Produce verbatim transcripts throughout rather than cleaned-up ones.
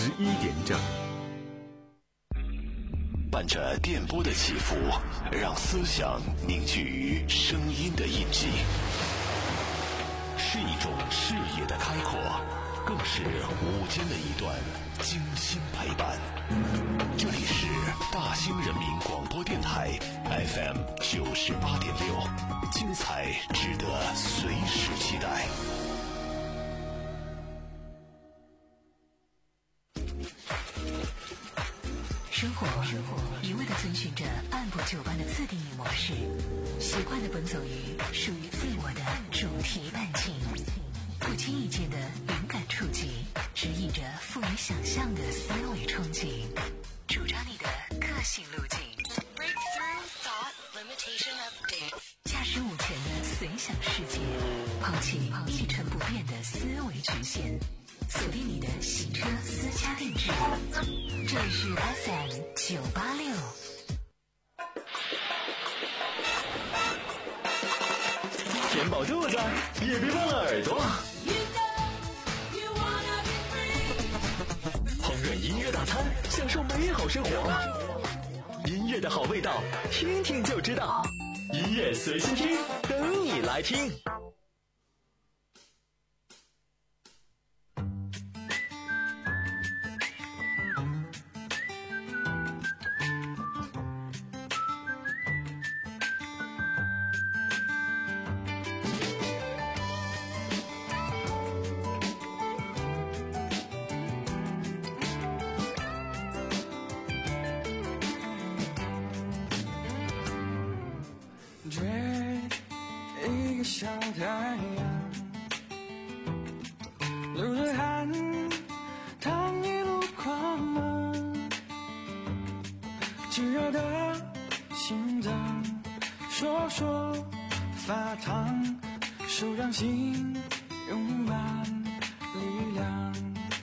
十一点整。 伴着电波的起伏，让思想凝聚于声音的印记，是一种视野的开阔，更是午间的一段精心陪伴。这里是大兴人民广播电台 F M 九十八点六，精彩值得随时期待。 生活一味地遵循着按部就班的自定义模式，习惯地奔走于属于自我的主题半径，不经意间的灵感触及，指引着富于想象的思维憧憬，主张你的个性路径。Breakthrough Thought Limitation Update， 驾驶午前的随想世界，抛弃一成不变的思维局限，锁定你的洗车私家定制。这里是 F M 九八六。 填饱肚子，也别忘了耳朵。烹饪音乐大餐，享受美好生活。音乐的好味道，听听就知道。音乐随心听，等你来听。 小太阳流着汗，他一路狂奔，炙热的心脏烁烁发烫，手掌心涌满力量，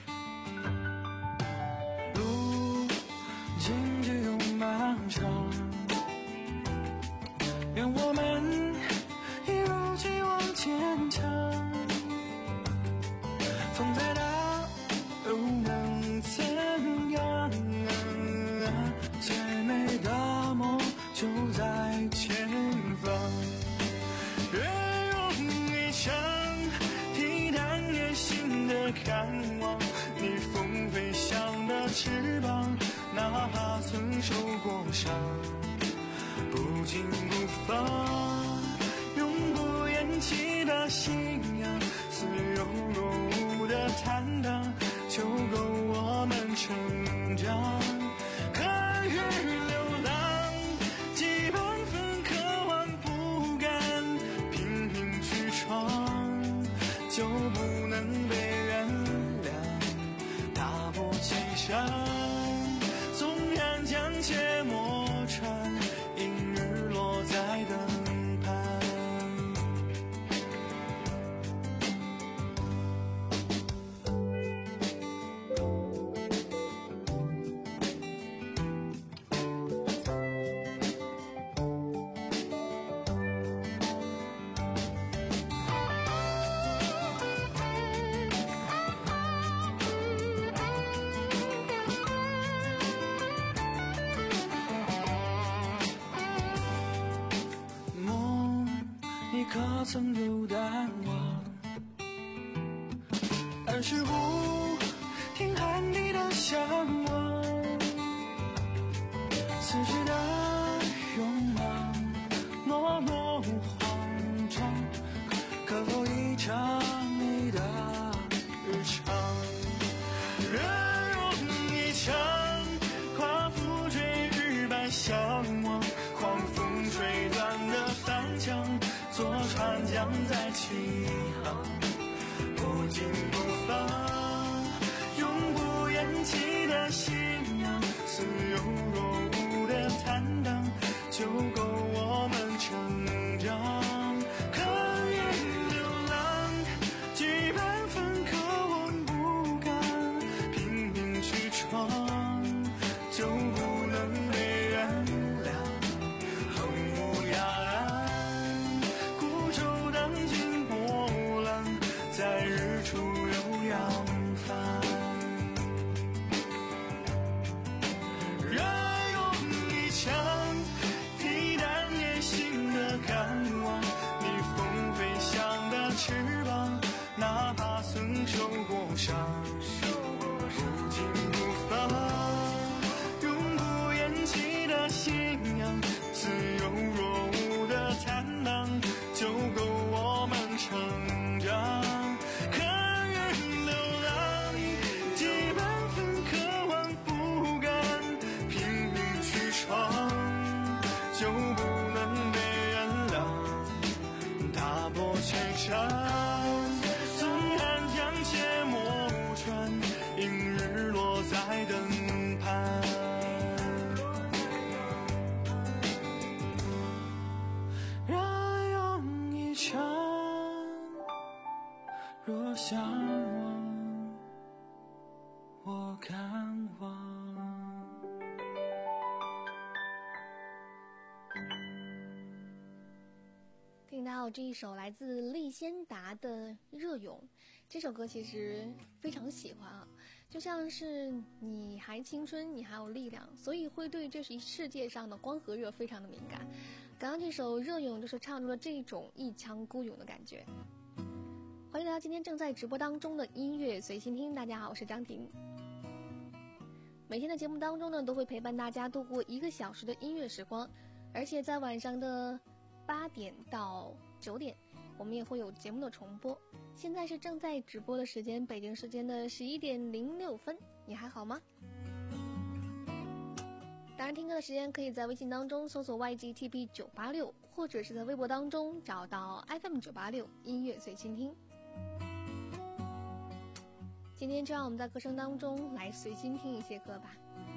路径只有漫长，愿我们坚强，风再大又能怎样？最美的梦就在前方。越用一场体弹野心的看望，逆风飞翔的翅膀，哪怕曾受过伤，不紧不放。起的信仰，似有若无的坦荡，就够我们成长。看日流浪，几万分渴望不甘，拼命去闯，就不能被原谅。打破欺山，纵然将血磨穿，因日落在灯盘。可曾有淡忘？但是不停喊你的向往，此时的勇往懦弱慌张，可否一场你的日常？任用一场夸父追日般向往，狂风吹断的帆桨，坐船桨在起航，不紧不放，永不言弃的信仰，似有若无的坦荡，就够我们成长。看云流浪，几万分渴望不甘，拼命去闯，就不能被原谅。横无涯岸，孤舟荡尽波浪，在日出悠扬。 向往，我看望。 听到这一首来自利仙达的《热勇》，这首歌其实非常喜欢啊，就像是你还青春，你还有力量，所以会对这世界上的光和热非常的敏感。刚刚这首《热勇》就是唱出了这种一腔孤勇的感觉。欢迎来到今天正在直播当中的音乐随心听，大家好，我是张婷。每天的节目当中呢，都会陪伴大家度过一个小时的音乐时光，而且在晚上的八点到九点，我们也会有节目的重播。现在是正在直播的时间，北京时间的十一点零六分，你还好吗？当然，听歌的时间可以在微信当中搜索 Y G T B 九八六，或者是在微博当中找到 F M 九八六音乐随心听。今天就让我们在歌声当中来随心听一些歌吧。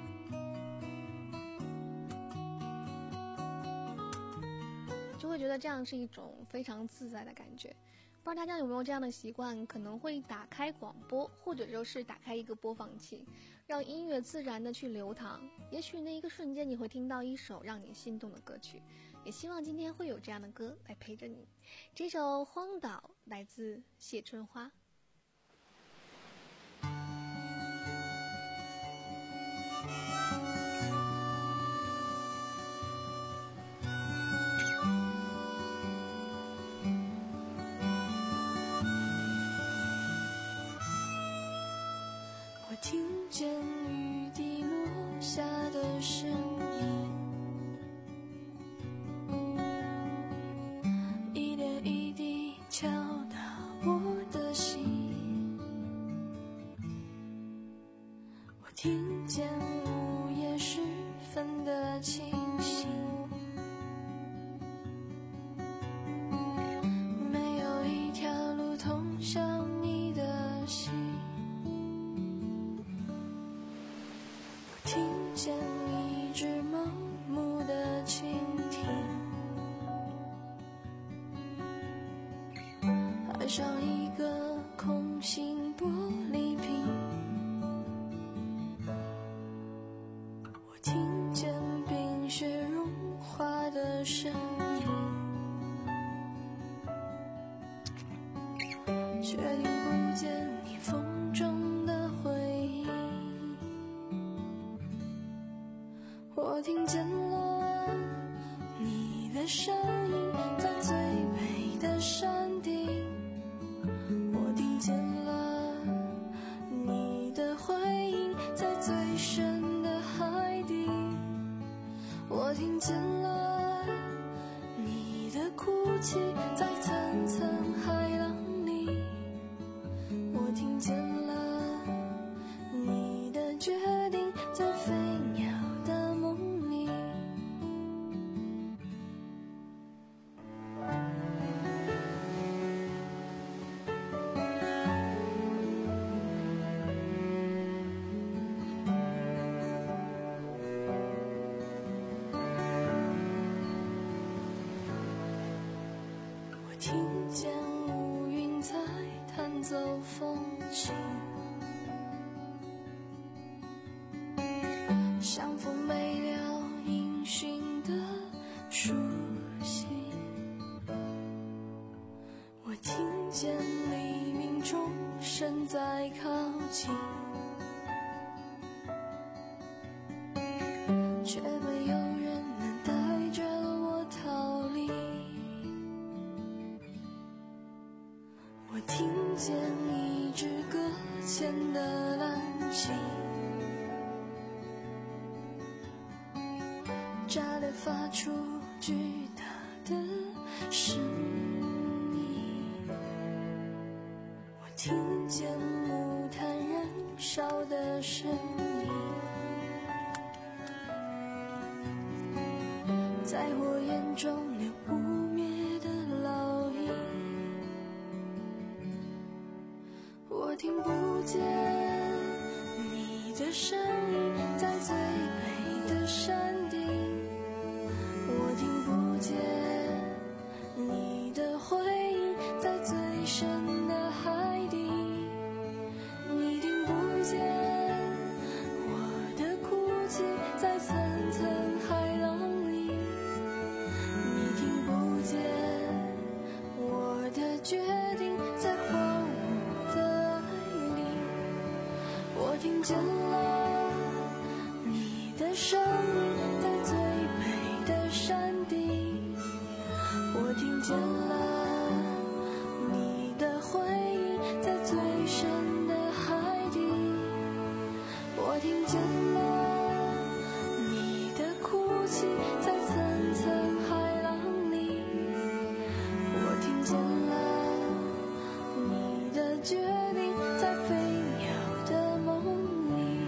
就会觉得这样是一种非常自在的感觉。不知道大家有没有这样的习惯，可能会打开广播，或者就是打开一个播放器，让音乐自然的去流淌。也许那一个瞬间你会听到一首让你心动的歌曲，也希望今天会有这样的歌来陪着你。这首《荒岛》来自谢春花。 听见雨滴落下的声音，一点一滴敲打我的心。我听见午夜时分的清醒，没有一条路通向你的心。听见一只盲目的蜻蜓，爱上一个空心玻璃瓶。我听见冰雪融化的声音，却听不见你风中的回音。我听见了你的声音，在最美的山顶。我听见了你的回音，在最深的海底。我听见了你的哭泣，在层层海浪里。我听见了你的决定，在飞鸟的梦里。我听见乌云在弹奏风琴，像风没了音讯的书信。我听见黎明钟声在靠近，却没有人能带着我逃离。我听见一支搁浅的蓝鲸，炸裂发出巨大的声音。我听见木炭燃烧的声音，在火焰中留不灭的烙印。我听不见你的声音，在最美的山顶。我听不见你的回音，在最深的海底。 我听见了你的声音在最北的山顶，我听见了你的回忆在最深的海底，我听见了你的哭泣在层层海浪里，我听见了你的决定在飞鸟的梦里。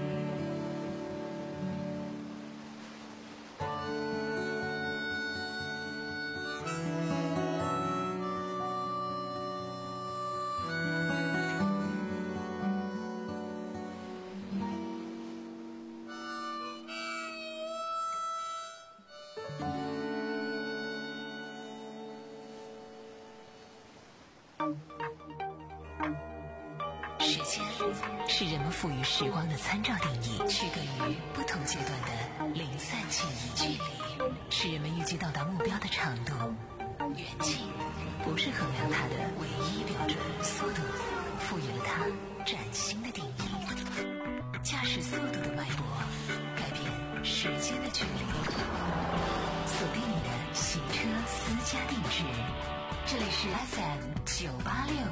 时间是人们赋予时光的参照定义，区隔于不同阶段的零散记忆。距离是人们预计到达目标的长度，远近不是衡量它的唯一标准。速度赋予了它崭新的定义，驾驶速度的脉搏改变时间的距离。锁定你的行车私家定制，这里是 F M 九八六。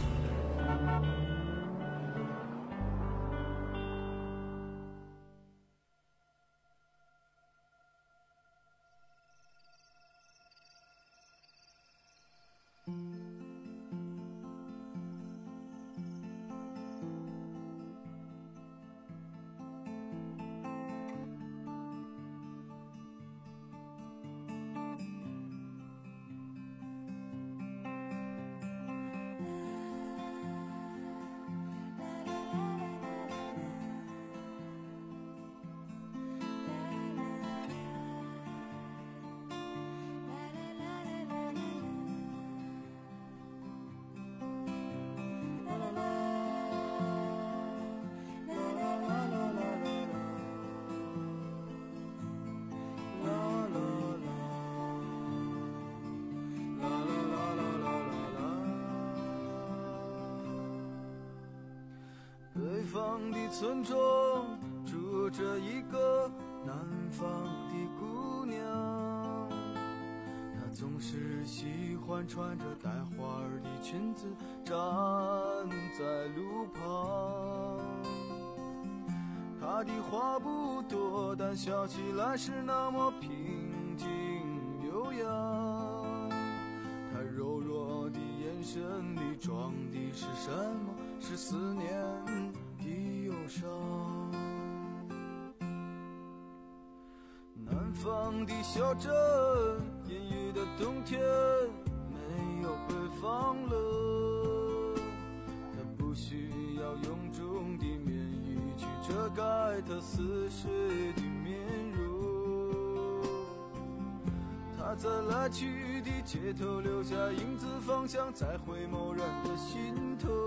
北方的村庄住着一个南方的姑娘，她总是喜欢穿着带花儿的裙子站在路旁。她的话不多，但笑起来是那么平静悠扬。她柔弱的眼神里装的是什么？是思念的忧伤。南方的小镇，阴郁的冬天没有北方冷，它不需要臃肿的棉衣去遮盖它似水的面容。它在来去的街头留下影子，方向在回眸人的心头。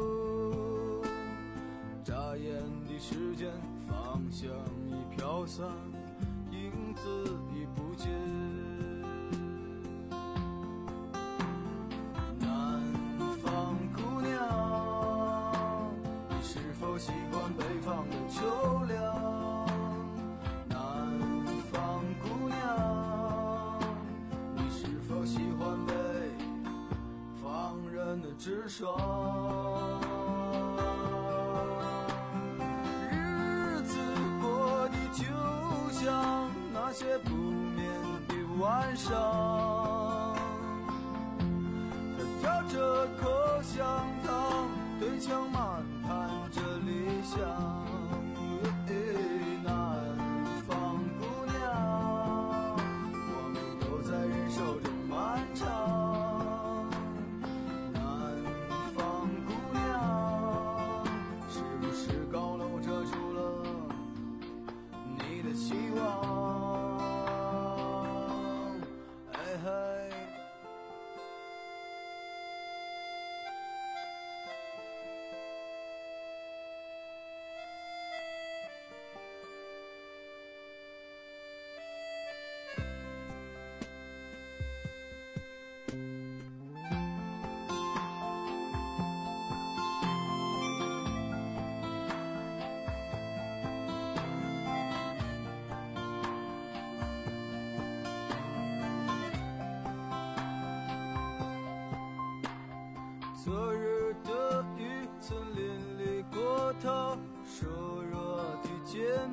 眨眼的时间，方向已飘散，影子已不见。南方姑娘，你是否习惯北方的秋凉？南方姑娘，你是否喜欢北方人的直爽？那些不眠的晚上，他嚼着口香糖，对墙漫谈着理想。南方姑娘，我们都在忍受着漫长。南方姑娘，是不是高楼遮住了你的希望？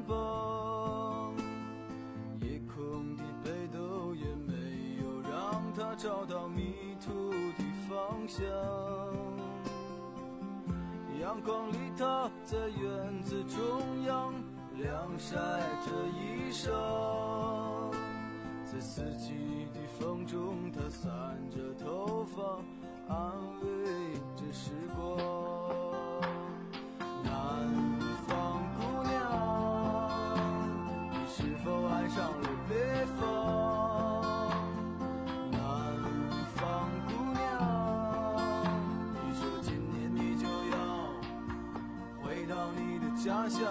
帮，夜空的北斗也没有让他找到迷途的方向。阳光里他在院子中央晾晒着衣裳，在四季的风中他散着头发，安慰着时光。南方姑娘，你是否爱上了北方？南方姑娘，你说今年你就要回到你的家乡。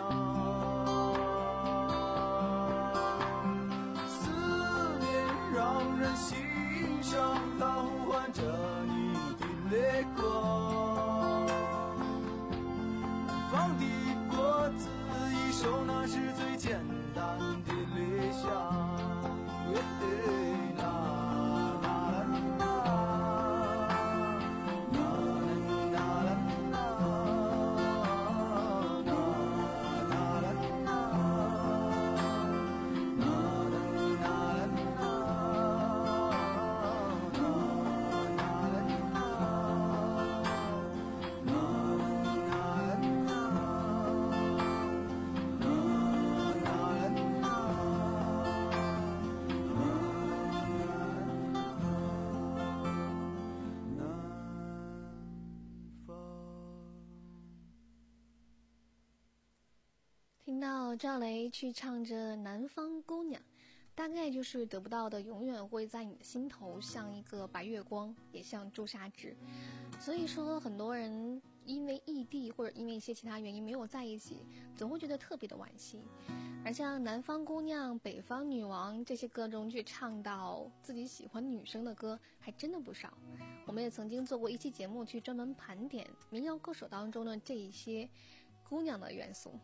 思念让人心伤，它呼唤着你的泪光。南方的果子一熟，那是最简单的理想。 听到赵雷去唱着《南方姑娘》，大概就是得不到的永远会在你的心头像一个白月光，也像朱砂痣。所以说很多人因为异地或者因为一些其他原因没有在一起，总会觉得特别的惋惜。而像《南方姑娘》《北方女王》这些歌中去唱到自己喜欢女生的歌还真的不少。我们也曾经做过一期节目去专门盘点民谣歌手当中的这一些姑娘的元素。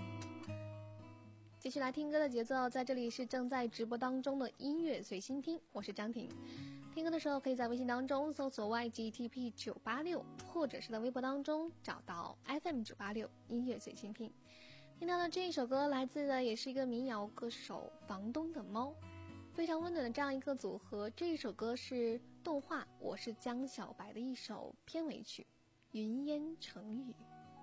继续来听歌的节奏，在这里是正在直播当中的音乐随心听，我是张婷。听歌的时候可以在微信当中搜索 Y G T P 九八六， 或者是在微博当中找到 F M 九八六 音乐随心听。听到的这一首歌来自的也是一个民谣歌手房东的猫，非常温暖的这样一个组合。这一首歌是动画《我是江小白》的一首片尾曲《云烟成雨》。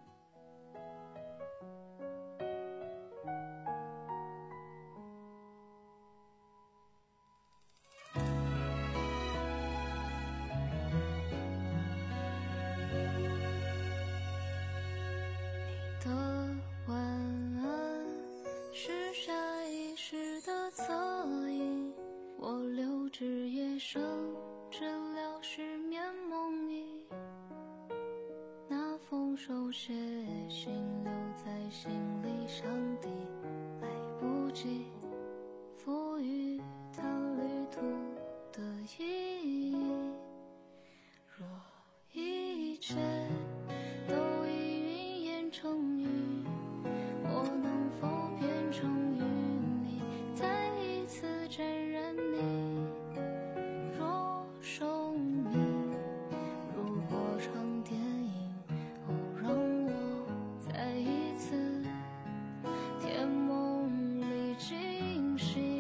手写信留在心里，上帝来不及赋予它旅途的意义。若一切都已云烟成雨，我能否变成云里再一次沾染你？若生命如果场电影，让我再一次甜梦里惊醒。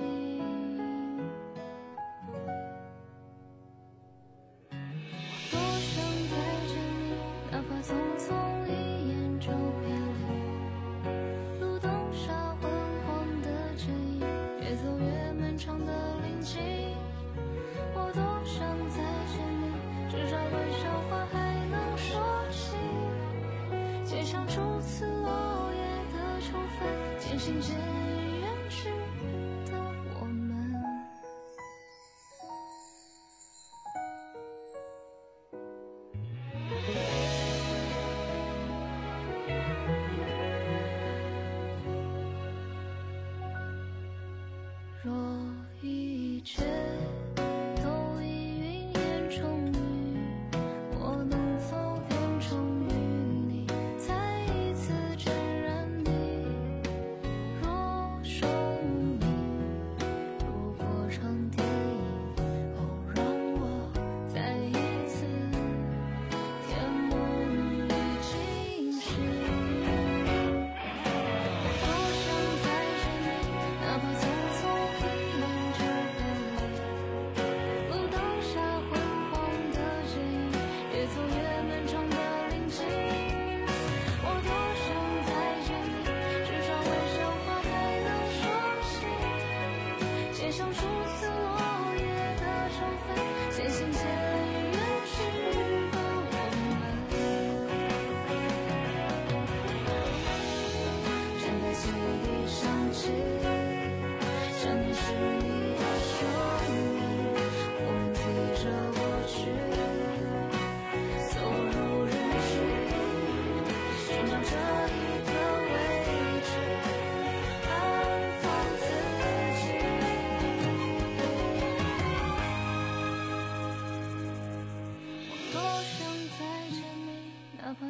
我多想再见你，哪怕匆匆一眼就别离。路灯下昏黄的剪影，越走越漫长的林径。我多想再见你，至少段笑话还能说起。街上初次落叶的秋分，渐行渐远去的我们。若一切都已云烟成雨，我能否变成云里再一次沾染你？若生命如果场电影，哦，让我再一次甜梦里惊醒。我多想再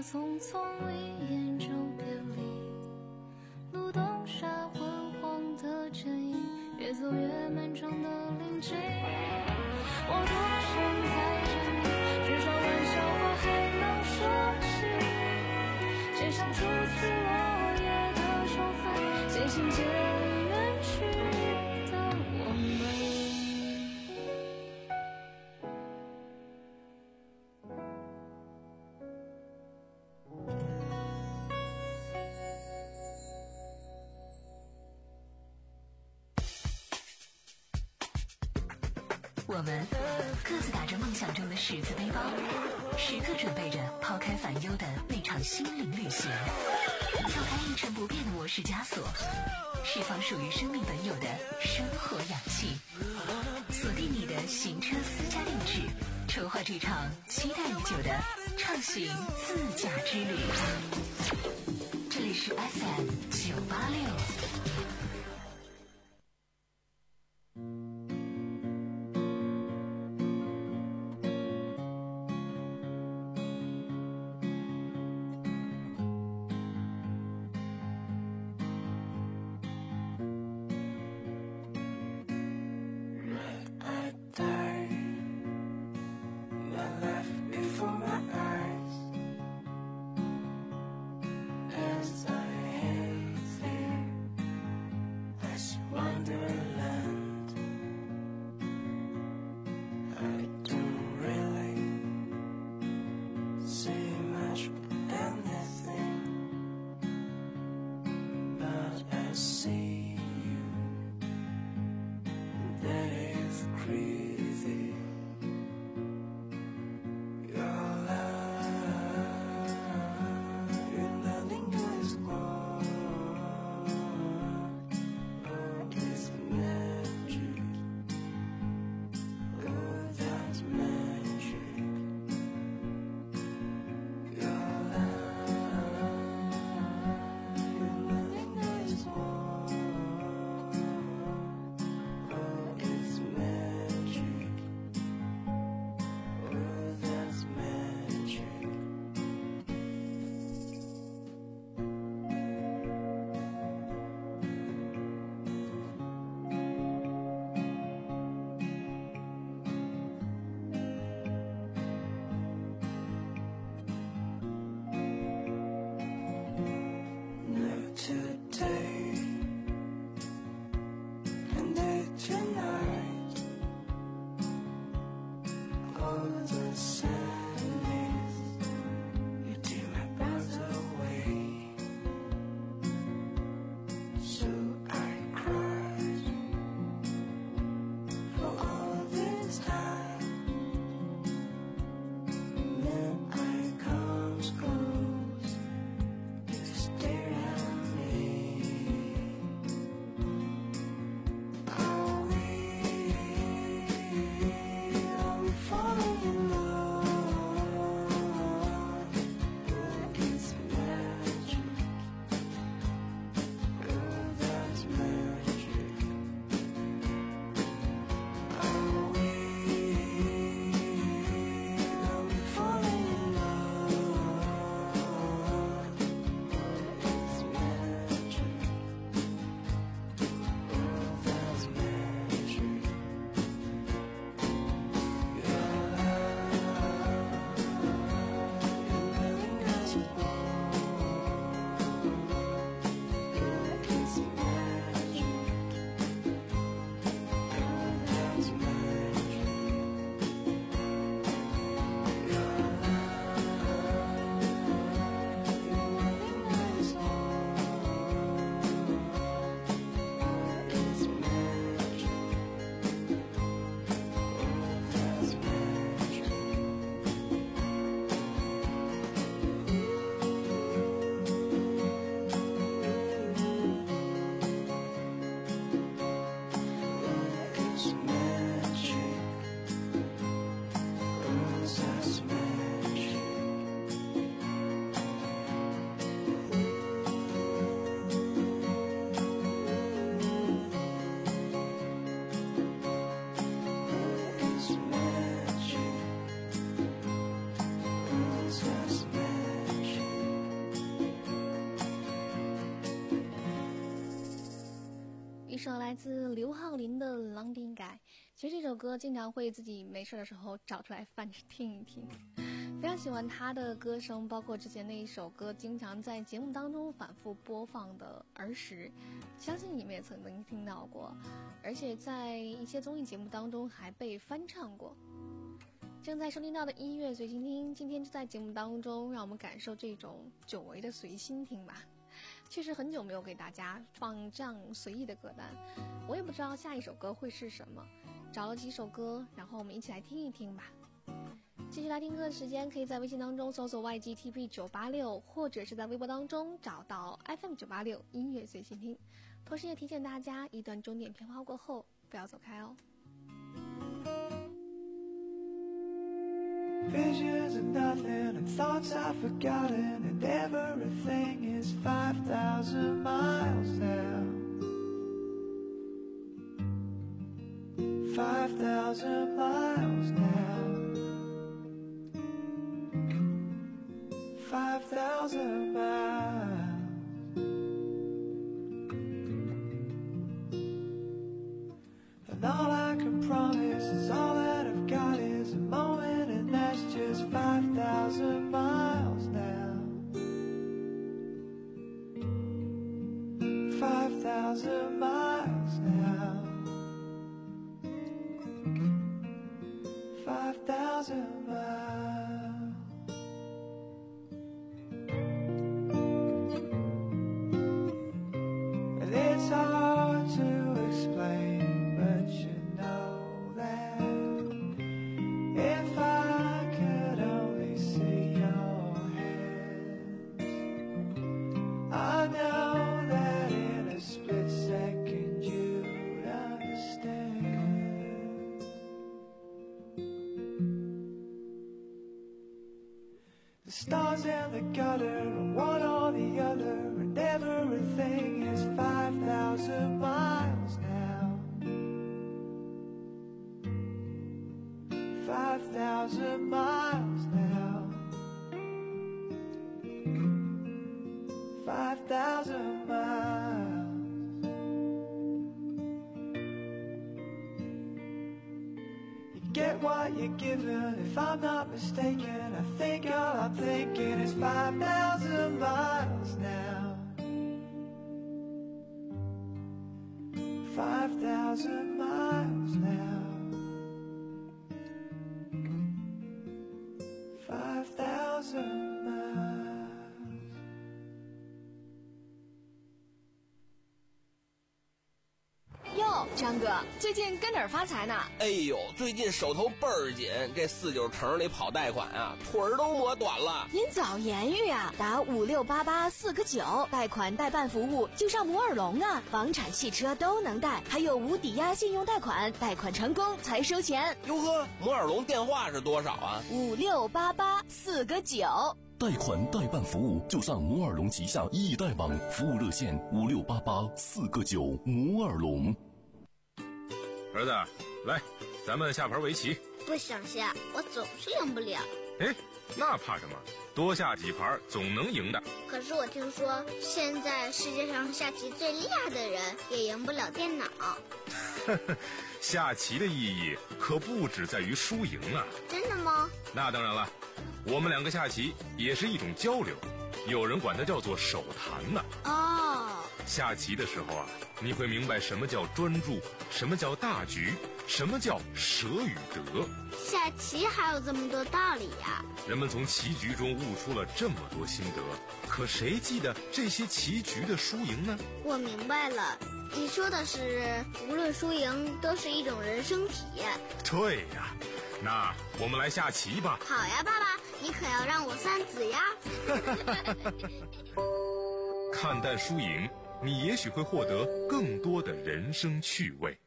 匆匆一眼就别离，路灯下昏黄的剪影，越走越漫长的林径。我多想再见你，至少玩笑话还能说起，写上初次落叶的手分，渐行渐远去的我们。 我们各自打着梦想中的十字背包，时刻准备着抛开烦忧的那场心灵旅行，跳开一成不变的模式枷锁，释放属于生命本有的生活氧气，锁定你的行车私家定制，筹划这场期待已久的畅行自驾之旅。这里是 F M 九八六。 一首来自刘浩霖的《狼丁改》。其实这首歌经常会自己没事的时候找出来翻着听一听，非常喜欢他的歌声，包括之前那一首歌经常在节目当中反复播放的《儿时》，相信你们也曾经听到过，而且在一些综艺节目当中还被翻唱过。正在收听到的音乐随心听，今天就在节目当中让我们感受这种久违的随心听吧。确实很久没有给大家放这样随意的歌单，我也不知道下一首歌会是什么，找了几首歌，然后我们一起来听一听吧。继续来听歌的时间，可以在微信当中搜索 Y G T P 九八六， 或者是在微博当中找到 F M 九八六 音乐随心听。同时也提醒大家，一段钟点片花过后不要走开哦。 Visions of nothing and thoughts I've forgotten, and everything is five thousand miles now. Five thousand miles now. Five thousand miles. And all I can promise is all that I've got is a moment, and that's just five thousand miles now. Five thousand miles now. Five thousand miles. And it's hard to explain, but you know that if I could only see your hands, I know that in a split second you'd understand. The stars in the gutter and one or the other, and everything is five thousand miles now. Five thousand miles now. Five thousand miles. You get what you're given, if I'm not mistaken. I think all I'm thinking is five thousand miles now. Five thousand miles now. Five thousand miles. 哟，张哥，最近跟哪儿发财呢？ 哎呦，最近手头倍儿紧，这四九城里跑贷款啊，腿儿都磨短了。 您早言语啊，打五六八八四个九，贷款代办服务就上摩尔龙啊，房产、汽车都能贷，还有无抵押信用贷款，贷款成功才收钱。 哟呵，摩尔龙电话是多少啊？ 五六八八四个九。 贷款代办服务就上摩尔龙旗下易贷网，服务热线五六八八四个九。摩尔龙。 儿子，来，咱们下盘围棋。 不想下，我总是赢不了。 哎，那怕什么？多下几盘总能赢的。 可是我听说，现在世界上下棋最厉害的人也赢不了电脑。 下棋的意义可不只在于输赢啊！ 真的吗？ 那当然了，我们两个下棋也是一种交流，有人管它叫做手谈呢。 哦， 下棋的时候啊，你会明白什么叫专注，什么叫大局，什么叫舍与得。 下棋还有这么多道理呀！ 人们从棋局中悟出了这么多心得，可谁记得这些棋局的输赢呢？ 我明白了，你说的是无论输赢都是一种人生体验。 对呀，那我们来下棋吧。 好呀，爸爸，你可要让我三子呀。 看淡输赢，你也许会获得更多的人生趣味。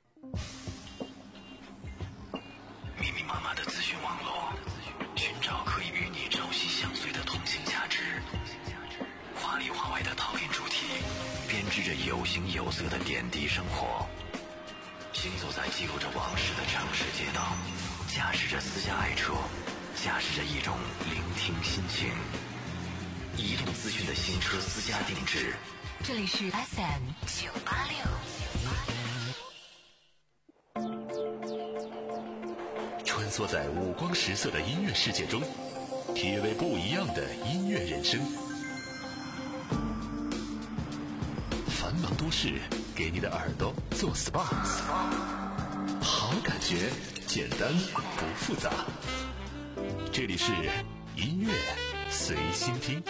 密密麻麻的资讯网络，寻找可以与你朝夕相随的同性价值。华里华外的讨论主题，编织着有形有色的点滴生活。行走在记录着往事的城市街道，驾驶着私家爱车，驾驶着一种聆听心情。移动资讯的新车私家定制。 这里是 F M 九八六。 穿梭在五光十色的音乐世界中，体味不一样的音乐人生。繁忙都市给你的耳朵做 S P A， 好感觉简单不复杂。这里是音乐随心听。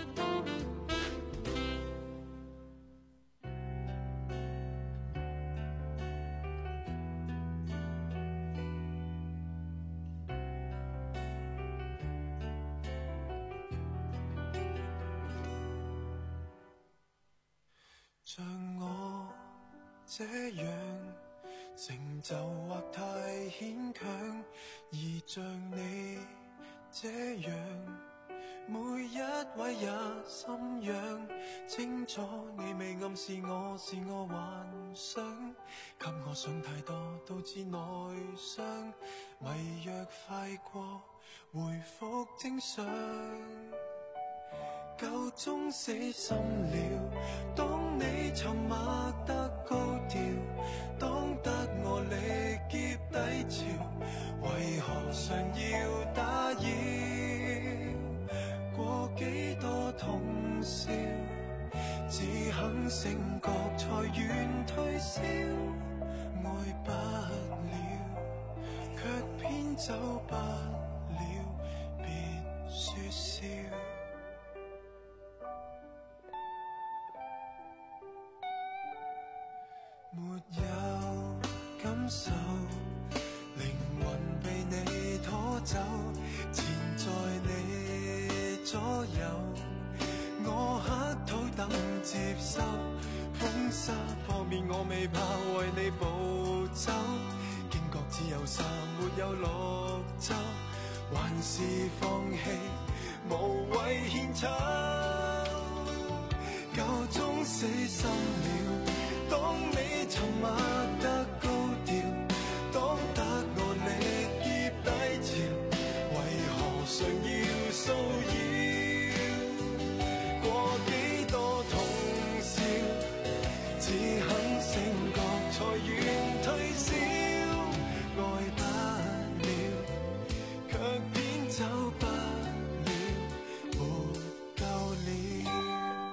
像我這樣成就或太牽強，而像你這樣每一位也心癢，清楚你未暗示我是我幻想，給我想太多導致內傷，迷藥快過回復正常，夠鐘死心了。當你沉默得高調，當得我力竭低潮，為何常要打擾？過幾多通宵，只肯醒覺才願退燒，愛不了，卻偏走不了，別說笑。沒有感受，靈魂被你拖走，纏在你左右，我乞討等接收，風沙破面我未怕為你暴走，驚覺只有沙沒有綠洲，還是放棄無謂獻醜，夠鐘死心了。當你沉默得高調，當得我力竭低潮，為何常要騷擾？過幾多通宵，只肯醒覺才願退燒，愛不了，卻偏走不了，沒夠了。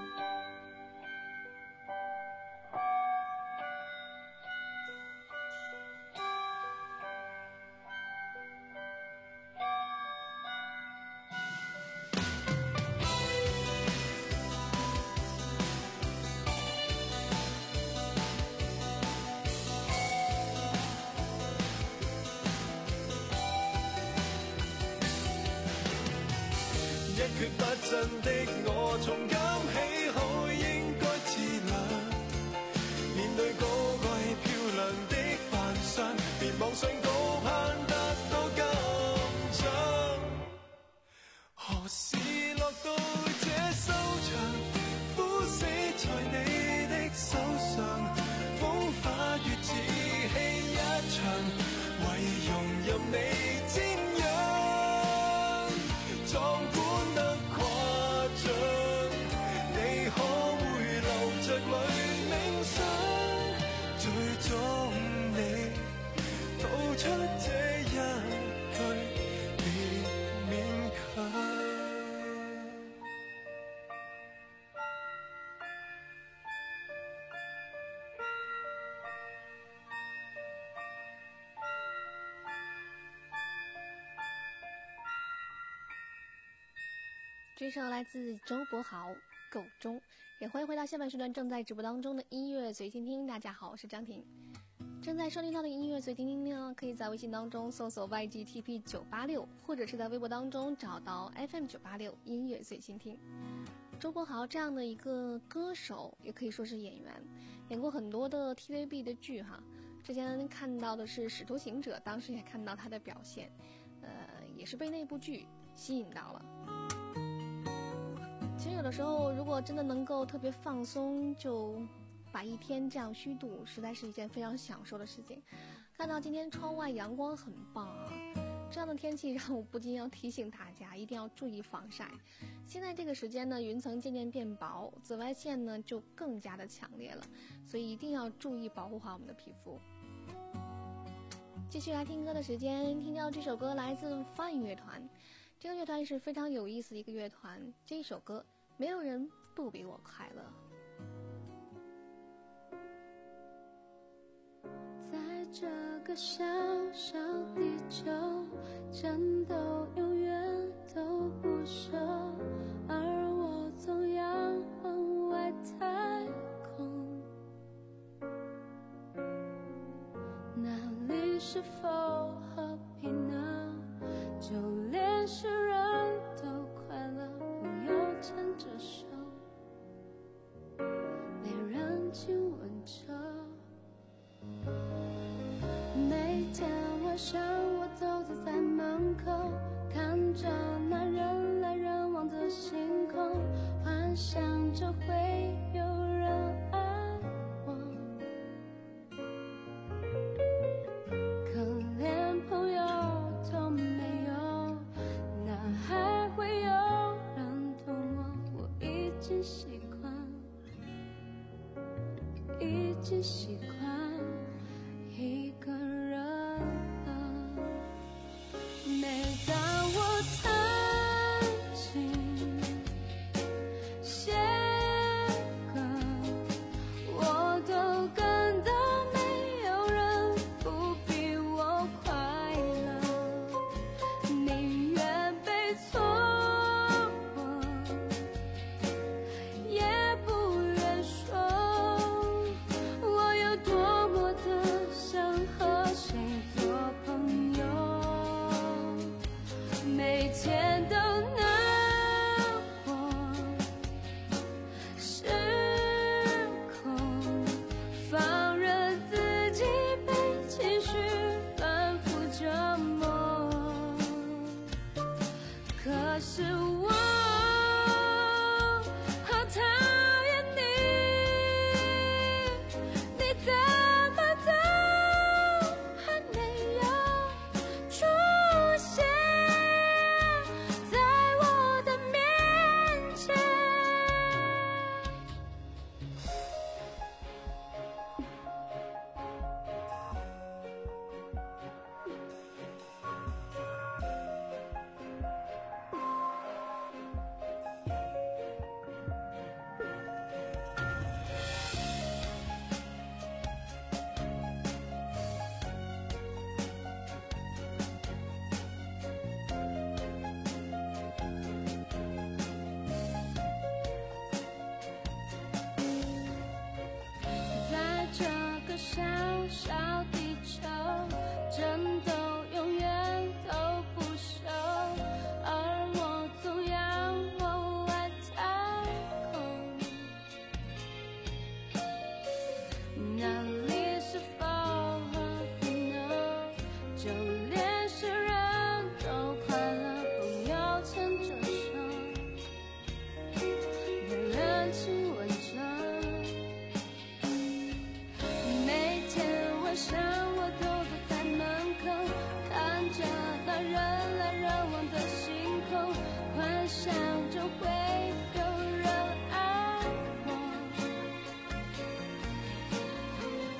一蹶不振的我，從今起好應該自量，面對高貴漂亮的扮相，別妄想高攀得到金獎。何時落到這收場？枯死在你的手上，風化月似戲一場，為容任你瞻仰，壯觀得誇張。你可會流着淚冥想？最終你吐出這一句，別勉強。 这首来自周柏豪《够钟》，也欢迎回到下半时段正在直播当中的音乐随心听。大家好，我是张婷。正在收听到的音乐随心听呢，可以在微信当中搜索 Y G T P 九八六，或者是在微博当中找到 F M 九八六音乐随心听。周柏豪这样的一个歌手，也可以说是演员，演过很多的 T V B 的剧哈。之前看到的是《使徒行者》，当时也看到他的表现，呃，也是被那部剧吸引到了。其实有的时候，如果真的能够特别放松，就把一天这样虚度，实在是一件非常享受的事情。看到今天窗外阳光很棒啊，这样的天气让我不禁要提醒大家，一定要注意防晒。现在这个时间呢，云层渐渐变薄，紫外线呢就更加的强烈了，所以一定要注意保护好我们的皮肤。 继续来听歌的时间，听到这首歌来自范乐团。这个乐团是非常有意思的一个乐团。这一首歌，没有人不比我快乐。 在这个小小地球，战斗永远都不休，而我总要往外太空。那里是否和平呢？就连诗人都快乐，不要牵着手，被人亲吻着。每天晚上我都坐在门口，看着那人来人往的星空，幻想着会有人爱我，可连朋友都没有，哪还会有人懂我？我已经习惯，已经习惯一个人了。每当我弹琴写歌，我都感到没有人不比我快乐，宁愿被错过，也不愿说我有多么的想和谁做朋友，每天都难过，失控，放任自己被情绪反复折磨。可是我好讨厌你，你怎么都还没有出现在我的面前。在这个小小地球，战斗永远都不休，而我总要往外太空。那里是否和平呢？就连诗人都快乐，不要牵着手，被人亲吻着。每天晚上我都坐在门口，看着那人来人往的星空，幻想着会有人爱我，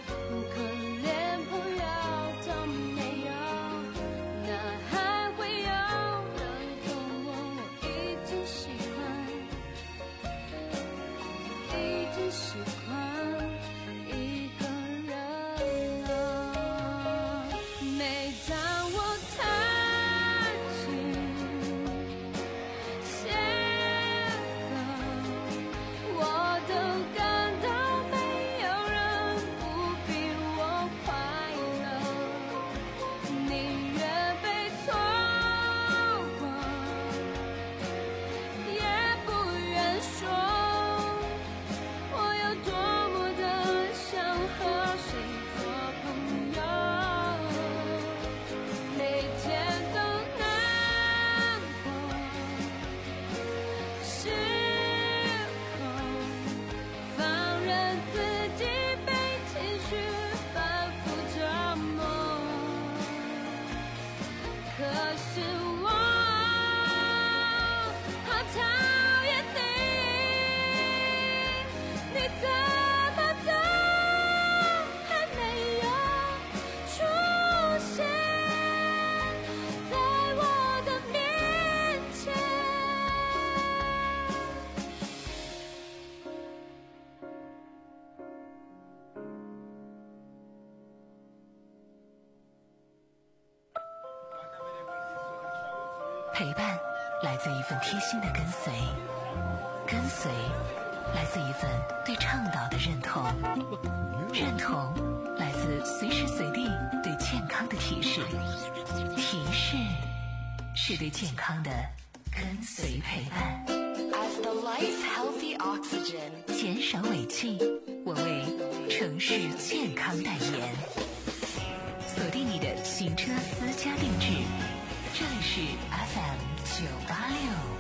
陪伴来自一份贴心的跟随，跟随来自一份对倡导的认同，认同来自随时随地对健康的提示，提示是对健康的跟随陪伴。 As the lights healthy oxygen， 减少尾气，我为城市健康代言。锁定你的行车私家定制，这里是 F M 九八六。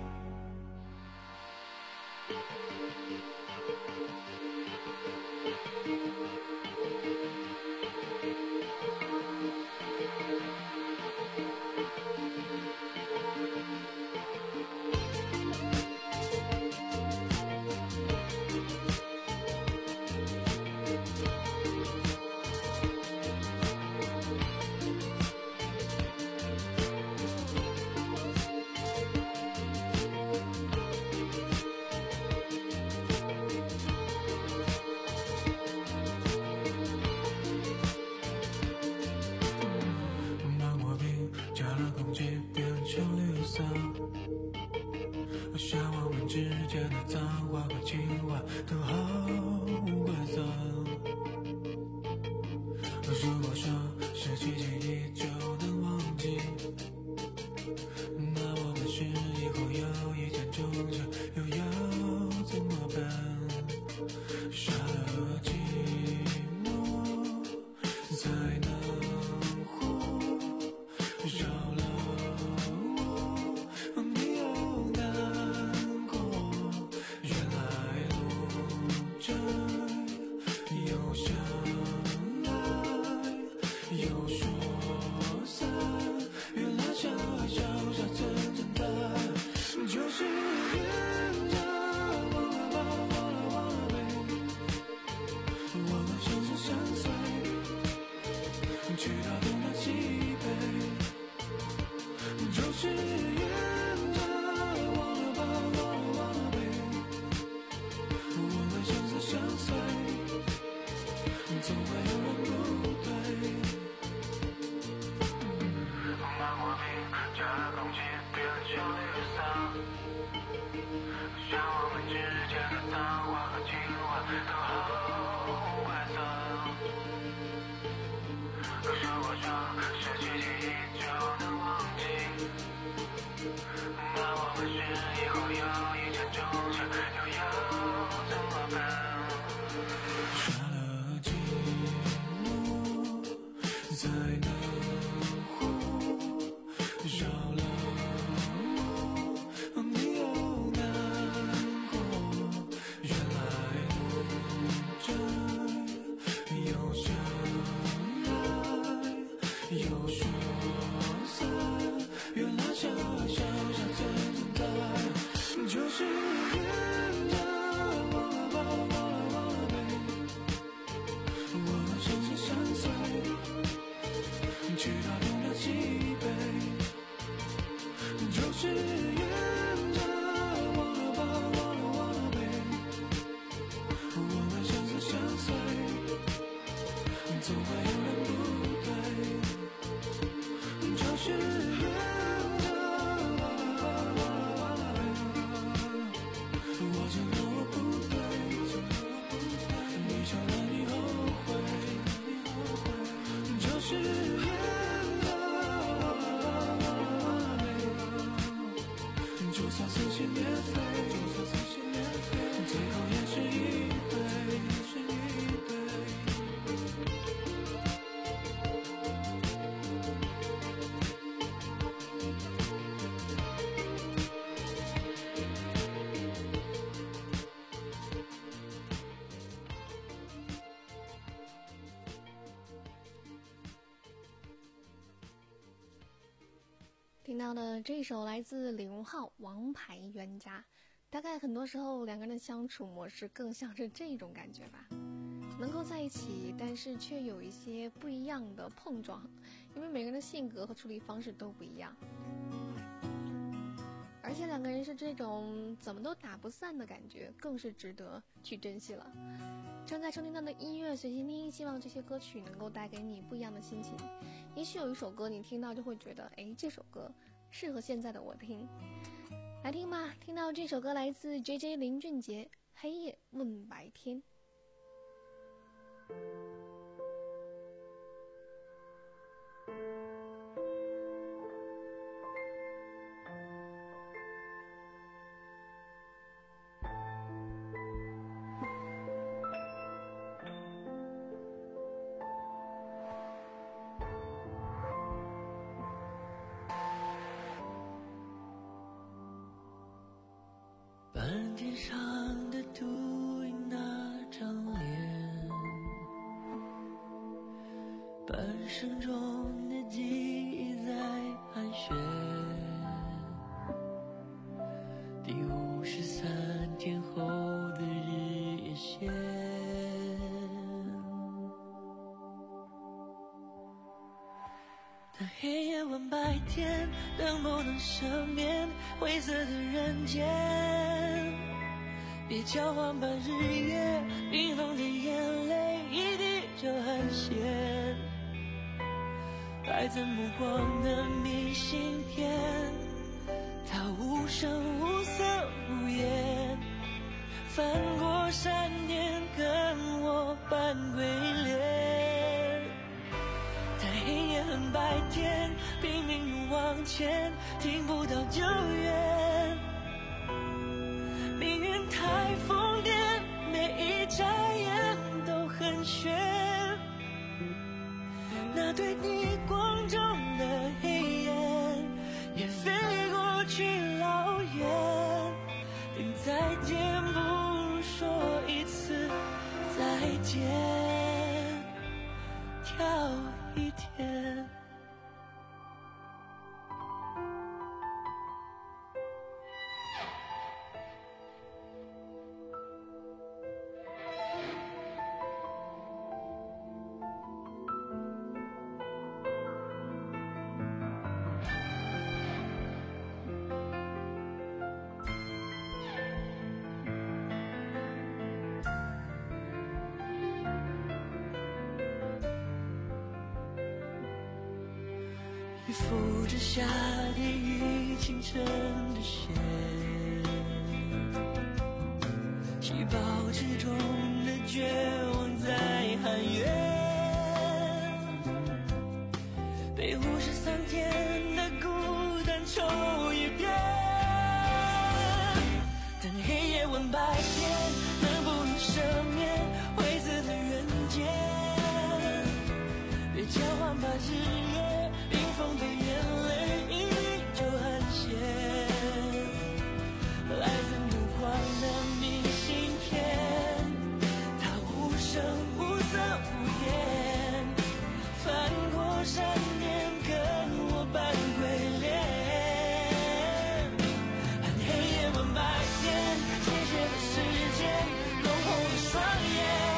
听到的这首来自李荣浩《王牌冤家》，大概很多时候两个人的相处模式更像是这种感觉吧，能够在一起，但是却有一些不一样的碰撞，因为每个人的性格和处理方式都不一样，而且两个人是这种怎么都打不散的感觉，更是值得去珍惜了。正在收听到的音乐随心听，希望这些歌曲能够带给你不一样的心情。也许有一首歌你听到就会觉得，哎，这首歌适合现在的我听。来听吧，听到这首歌来自 J J 林俊杰《黑夜问白天》。 半天上的秃鹰那张脸，半生中的记忆在盘旋，第五十三天后的日夜线，当黑夜问白天，能不能赦免灰色的人间？别交换吧日月，冰封的眼泪一滴就很咸，来自目光的明信片，它无声无色无言，翻过山巅跟我扮鬼脸，但黑夜和白天拼命地往前，听不到救援，命运太疯癫，每一眨眼都很悬，那对逆光中的黑眼也飞过去老远，连再见不如说一次再见，跳一天。雨覆着夏天与清晨的线，细胞之中的绝望在喊冤，被五十三天的孤单抽一遍，等黑夜问白天，能不能赦免灰色的人间？别交换吧日夜，冰封的眼泪一滴就很咸，来自目光的明信片，它无声无色无言，翻过山巅跟我扮鬼脸，和黑夜问白天，谢谢的时间，浓红的双眼，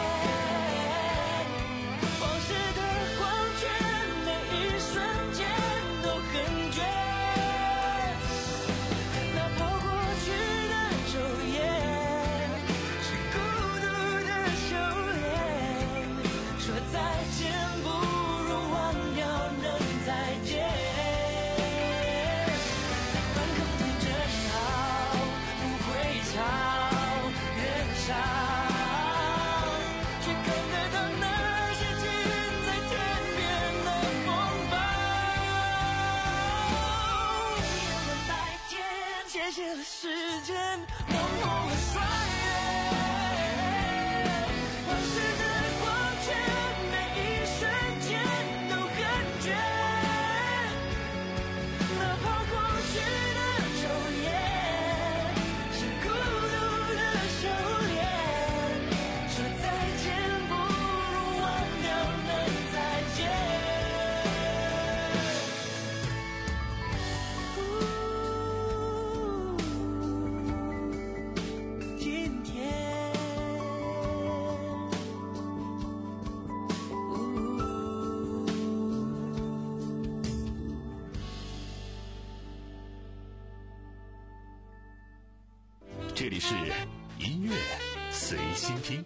往事的光圈，每一瞬间都很绝，那跑过去的昼夜，是孤独的修炼，说再见不如忘掉能再见，在半空中争吵，不会吵，人少，却看得到那些近在天边的风暴。夜晚白天，谢谢了时间，浓红了双眼，往事的光圈，每一瞬间都很绝，那跑过去的昼夜，是孤独的修炼，说再见不如忘掉能再见。今天， 这里是音乐随心听。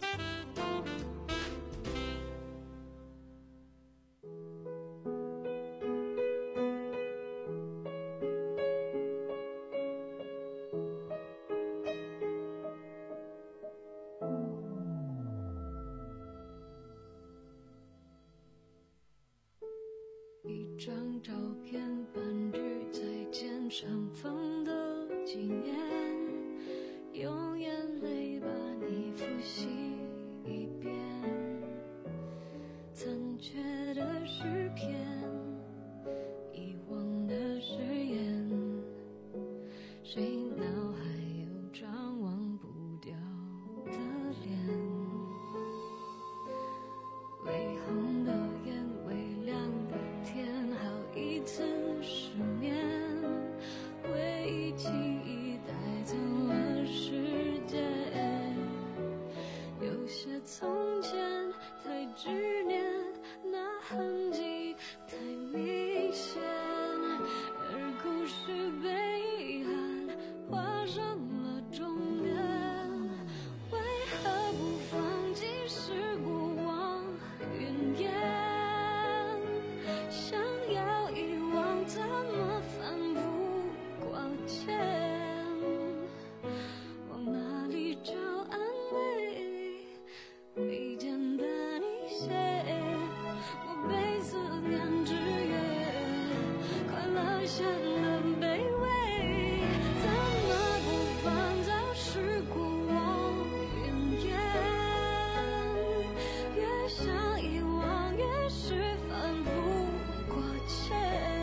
张照片半句再见上方的纪念，用眼泪把你复习一遍，残缺的诗篇，遗忘的誓言，谁脑海有张忘不掉的脸，微红的眼，微亮的天，好一次失眠，回忆记忆带走了时间，有些从前太执念，那痕迹太明显，而故事被遗憾画上了终点，为何不放弃是过往云烟，想要遗忘怎么反复挂牵，往哪里找安慰，未见的你写，我被思念制约，快乐显得卑微，怎么不放早是过往云烟，越想遗忘越是反复挂牵，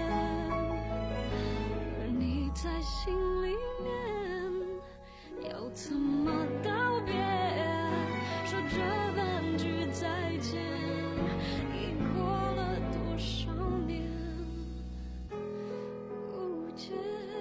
而你在心里面要怎么道别，说这半句再见，已过了多少年，无解。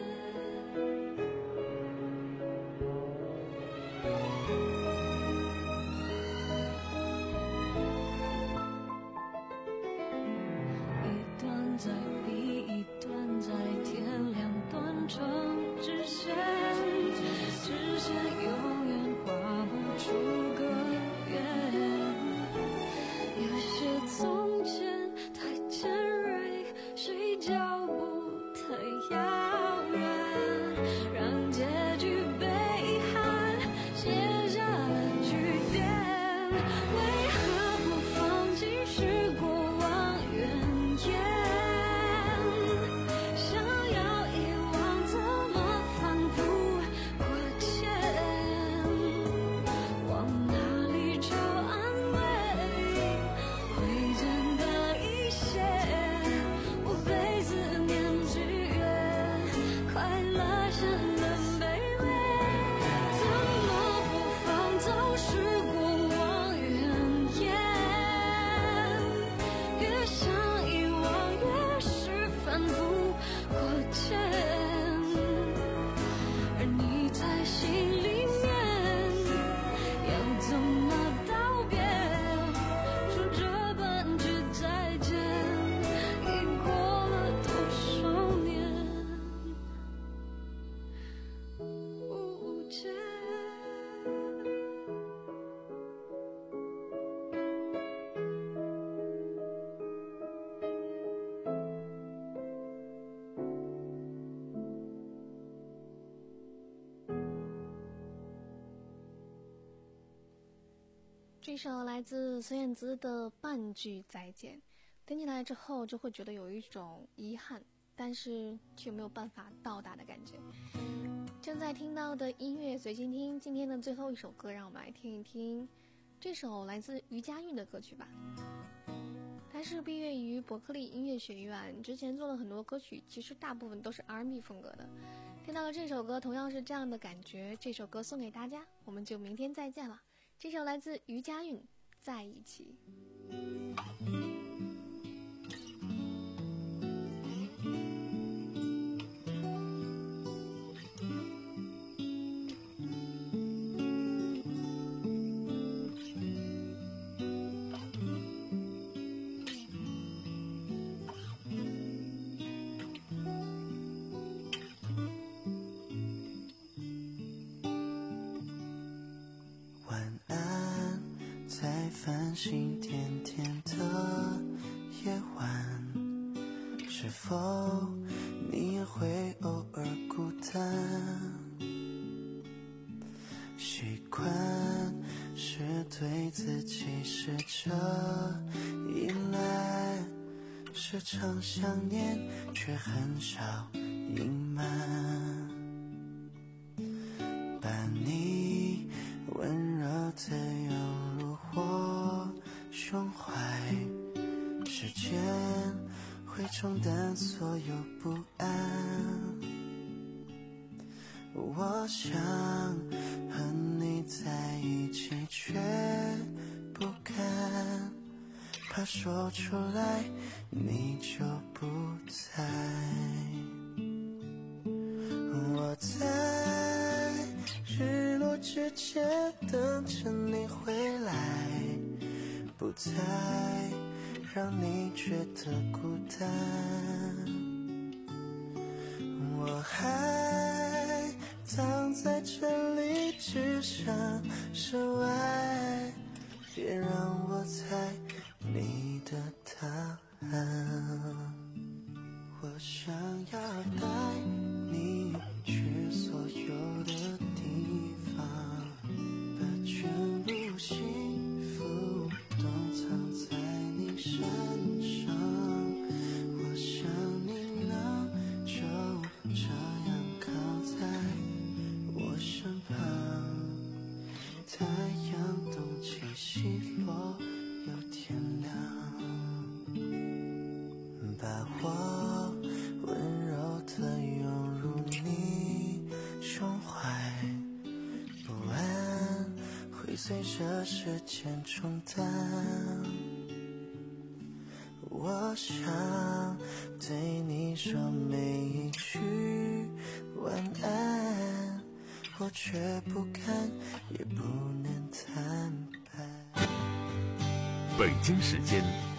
一段再比一段，在天亮断成直线，直线永远画不出个圆，有些从前太尖锐，谁脚步太遥远，让结局被遗憾写下了句点，为何不放弃是过往云烟，想要遗忘怎么反复挂牵，往哪里找安慰，会真的一些，我被思念制约，快乐显得卑微，怎么不放走是过往云烟，越想遗忘越是反复挂牵，而你在心里面要怎么道别，说这半句再见，已过了多少年，无解。 这首来自孙燕姿的《半句再见》，听起来之后就会觉得有一种遗憾，但是却没有办法到达的感觉。正在听到的音乐随心听，今天的最后一首歌，让我们来听一听这首来自余佳运的歌曲吧。他是毕业于伯克利音乐学院，之前做了很多歌曲，其实大部分都是 R and B 风格的。听到了这首歌，同样是这样的感觉，这首歌送给大家，我们就明天再见了。这首来自余佳运，在一起。 繁星点点的夜晚，是否你也会偶尔孤单？习惯是对自己试着依赖，是时常想念，却很少隐瞒。把你温柔的拥入我胸怀，时间会冲淡所有不安。我想和你在一起，却不敢，怕说出来你就不在。我在日落之前等着你回来，不再让你觉得孤单。我还躺在这里，只想室外，别让我猜你的答案。我想要带你去所有的地方，把全部幸福都藏在你身上。我想你能就这样靠在我身旁，太阳东起西落又天亮，把我温柔地拥入你胸怀，不安会随着时间冲淡。我想对你说每一句晚安，我却不敢也不能坦白。 北京时间